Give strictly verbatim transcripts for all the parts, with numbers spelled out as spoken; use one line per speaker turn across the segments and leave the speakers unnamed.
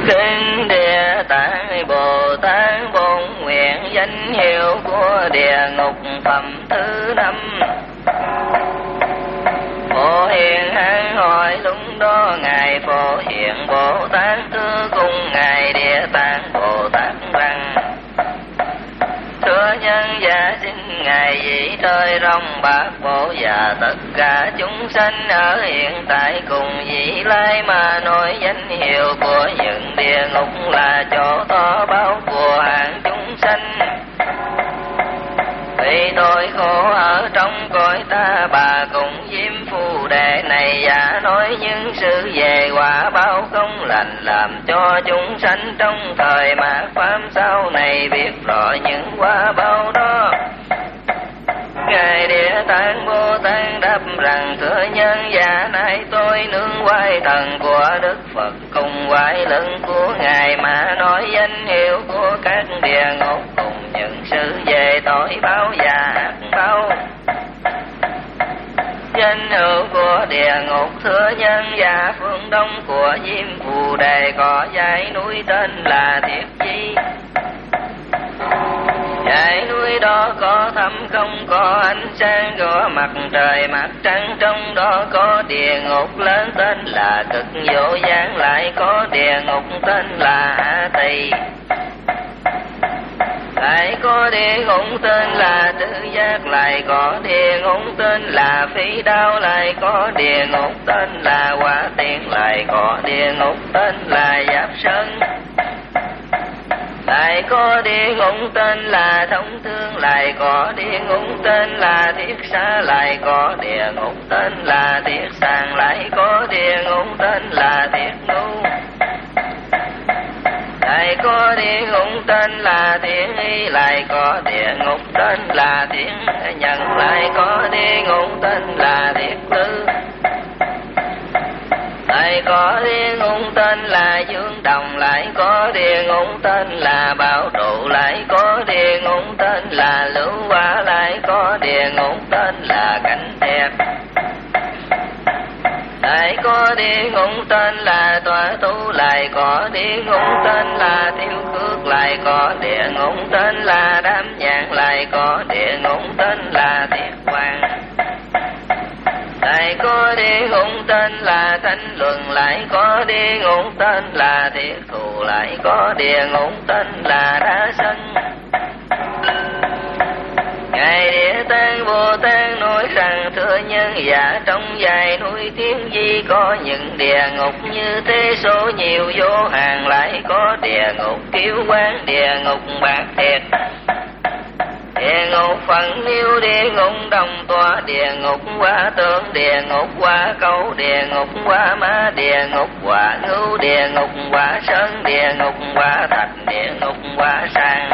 Kinh Địa Tạng Bồ Tát bổn nguyện danh hiệu của địa ngục phẩm thứ năm. Phổ Hiền Hán hỏi lúc đó ngài Phổ Hiền Bồ Tát cứ cùng ngài Địa Tạng Bồ Tát rằng: thưa nhân giả xin ngài dĩ trời rong bát bộ và tất cả chúng sanh ở hiện tại cùng dĩ lai mà nói danh hiệu của những địa ngục là chỗ to báo của hạng chúng sanh. Vì tôi khổ ở trong cõi ta bà cùng diêm phù đệ này giả nói những sự về quả báo không lành, làm cho chúng sanh trong thời mạt pháp sau này biết rõ những quả báo đó. Ngài Địa Tạng Bồ Tát đáp rằng: thưa nhân giả nay tôi nương quay thần của Đức Phật cùng quay lưng của ngài mà nói danh hiệu của các địa ngục cùng những sự về tội báo và ác báo. Danh hiệu của địa ngục thưa nhân giả phương đông của diêm phù đề có dãy núi tên là Thiết Chi. Dãy núi đó có thâm không có ánh sáng của mặt trời mặt trăng, trong đó có địa ngục lớn tên là Cực Vô Gián, lại có địa ngục tên là A Tỳ, lại có địa ngục tên là Tự Giác, lại có địa ngục tên là Phi Đao, lại có địa ngục tên là Hỏa Tiện, lại có địa ngục tên là Giáp Sơn, lại có địa ngục tên là Thông Thương, lại có địa ngục tên là Thiết Xa, lại có địa ngục tên là Thiết Sàng, lại có địa ngục tên là Thiết Ngu, lại có địa ngục tên là Thiên Y, lại có địa ngục tên là Thiên Nhân, lại có địa ngục tên là Thiết Tư, lại có địa ngục tên là Dương Đồng, lại có địa ngục tên là Bảo Trụ, lại có địa ngục tên là Lưu Hóa, lại có địa ngục tên là Cảnh Thẹt, lại có địa ngục tên là Tọa Tu, lại có địa ngục tên là Tiêu Cước, lại có địa ngục tên là Đám Nhãn, lại có địa ngục tên là Thiết Hoàng, lại có địa ngục tên là Thánh Luận, lại có địa ngục tên là Thiết Thù, lại có địa ngục tên là Đá Sân. Ngài Địa Tạng Bồ Tát nói rằng: thưa nhân giả trong dãy núi Thiên Di có những địa ngục như thế số nhiều vô hạn, lại có địa ngục Kiêu Quán, địa ngục Bạc Thiệt, địa ngục Phận Yêu, địa ngục Đồng Tọa, địa ngục Hóa Tượng, địa ngục Hóa Câu, địa ngục Hóa Ma, địa ngục Hóa Ngưu, địa ngục Hóa Sơn, địa ngục Hóa Thạch, địa ngục Hóa Sang,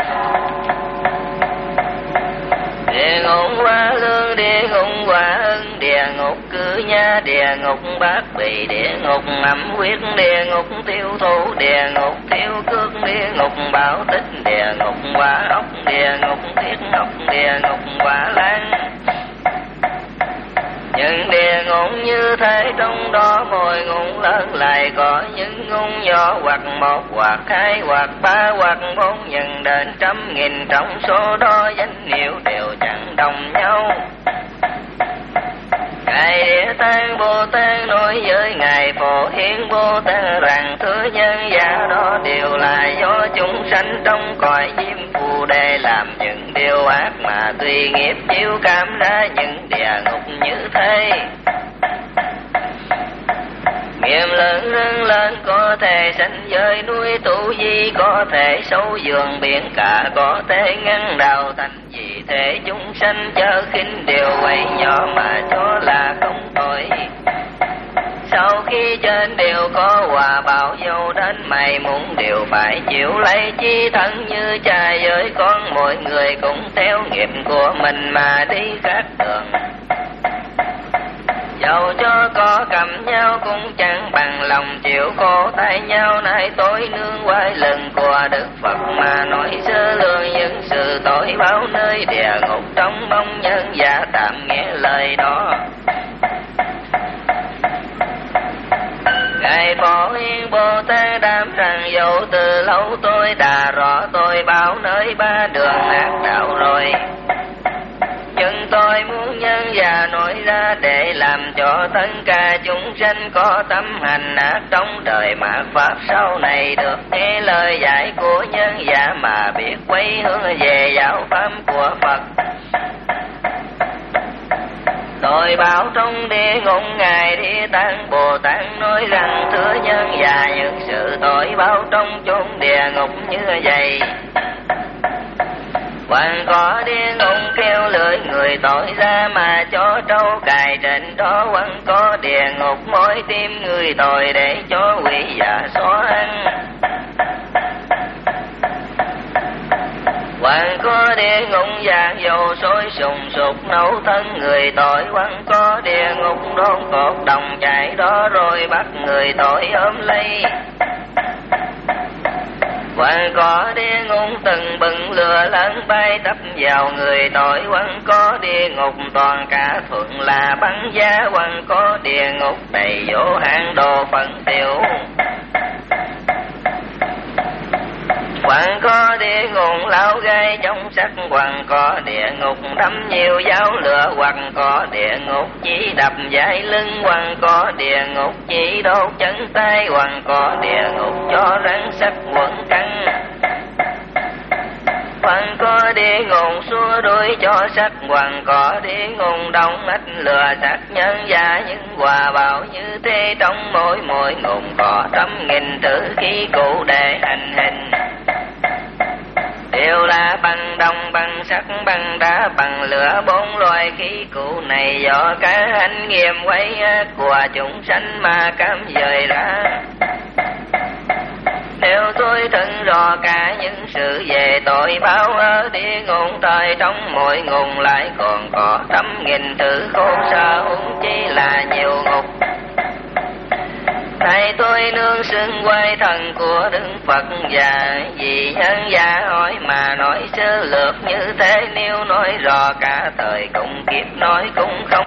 địa ngục Hóa Lương, địa ngục Hóa Ưng, địa ngục Cư Nha, địa ngục Bát Bì, địa ngục Âm Huyết, địa ngục Tiêu Thụ, địa ngục Tiêu Cước, địa ngục Bảo Tích, địa ngục Hóa Ốc, địa ngục Thiết Ốc, địa ngục Hóa Lan. Những địa ngục như thế trong đó mỗi ngục lớn lại có những ngục nhỏ, hoặc một hoặc hai hoặc ba hoặc bốn, nhân đến trăm nghìn, trong số đó danh hiệu đều chẳng đồng nhau. Ngài Địa Tạng Bồ Tát nói với ngài Phổ Hiền Bồ Tát rằng: thưa nhân giả đó đều là do chúng sanh trong cõi diêm phù đề làm những điều ác mà tùy nghiệp chịu cảm ra những địa ngục như thế. Nghiệp lớn lớn lớn có thể sanh giới núi Tu Di, có thể sâu giường biển cả, có thể ngăn đào thành, vì thế chúng sanh chớ khinh đều quay nhỏ mà cho là không tội. Sau khi trên đều có quả báo dâu đến mày muốn đều phải chịu lấy, chi thân như cha với con, mỗi người cũng theo nghiệp của mình mà đi khác đường. Dẫu cho có cầm nhau cũng chẳng bằng lòng chịu khổ tay nhau, nay tôi nương quay lưng của Đức Phật mà nói sơ lược những sự tội báo nơi địa ngục, trong mong nhân giả tạm nghe lời đó. Ngài Phổ Hiền Bồ Tát đáp rằng: đâu từ lâu tôi đã rõ tôi bao nơi ba đường ác đạo rồi. Nhưng tôi muốn nhân và nói ra để làm cho tất cả chúng sanh có tâm hành ác trong đời mạt pháp sau này được nghe lời dạy của nhân giả mà biết quay hướng về giáo pháp của Phật. Tôi bảo trong địa ngục ngài Địa Tạng Bồ Tát nói rằng thưa nhân và những sự tội báo trong chốn địa ngục như vậy. Còn có địa ngục kêu lưỡi người tội ra mà cho trâu cài trên đó. Còn có địa ngục mối tim người tội để cho quỷ giả xóa ăn. Còn có địa ngục vàng dầu sôi sùng sục nấu thân người tội. Còn có địa ngục đốn cột đồng chạy đó rồi bắt người tội ôm lấy. Còn có địa ngục từng bừng lửa lớn bay tấp vào người tội. Còn có địa ngục toàn cả thuận là bắn giá. Còn có địa ngục đầy vô hạn đồ phận tiểu. Còn có địa ngục lao gai trong sắc. Còn có địa ngục đâm nhiều giáo lửa. Còn có địa ngục chỉ đập vai lưng. Còn có địa ngục chỉ đốt chân tay. Còn có địa ngục cho rắn sắc quẩn căng. Còn có địa ngục xua đuổi cho sắc. Còn có địa ngục đông ách lừa sắc nhân và những quà bảo như thế. Trong mỗi mỗi ngục có trăm nghìn tử khí cụ để hành hình. Đều là bằng đồng, bằng sắt, bằng đá, bằng lửa. Bốn loài khí cụ này do cả anh nghiệm quay của chúng sanh mà cám dời ra. Nếu tôi thân rõ cả những sự về tội báo ở địa ngục thời trong mỗi ngục lại còn có trăm nghìn thứ khổ sở huống chi là nhiều ngục. Thầy tôi nương xưng quay thần của Đức Phật và vì nhân giả hỏi mà nói sơ lược như thế. Nếu nói rõ cả thời cùng kiếp nói cũng không